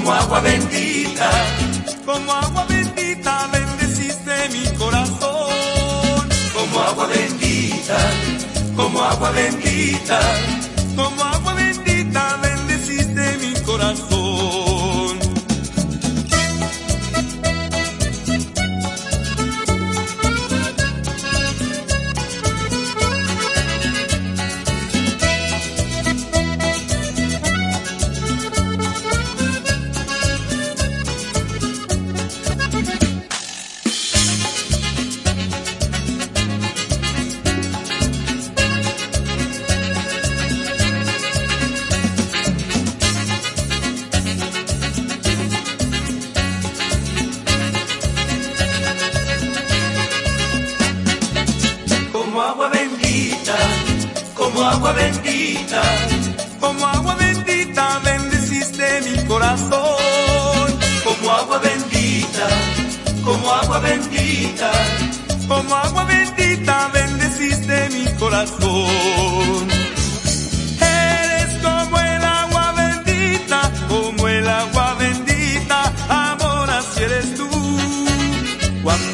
como agua bendita, como agua bendita bendeciste mi corazón, como agua bendita, como agua bendita, como agua bendita bendeciste mi corazón. como agua bendita, como agua bendita, Como agua bendita bendeciste mi corazón, como agua bendita, como agua bendita, como agua bendita bendeciste mi corazón. Eres como el agua bendita, como el agua bendita, amor, así eres tú. Cuando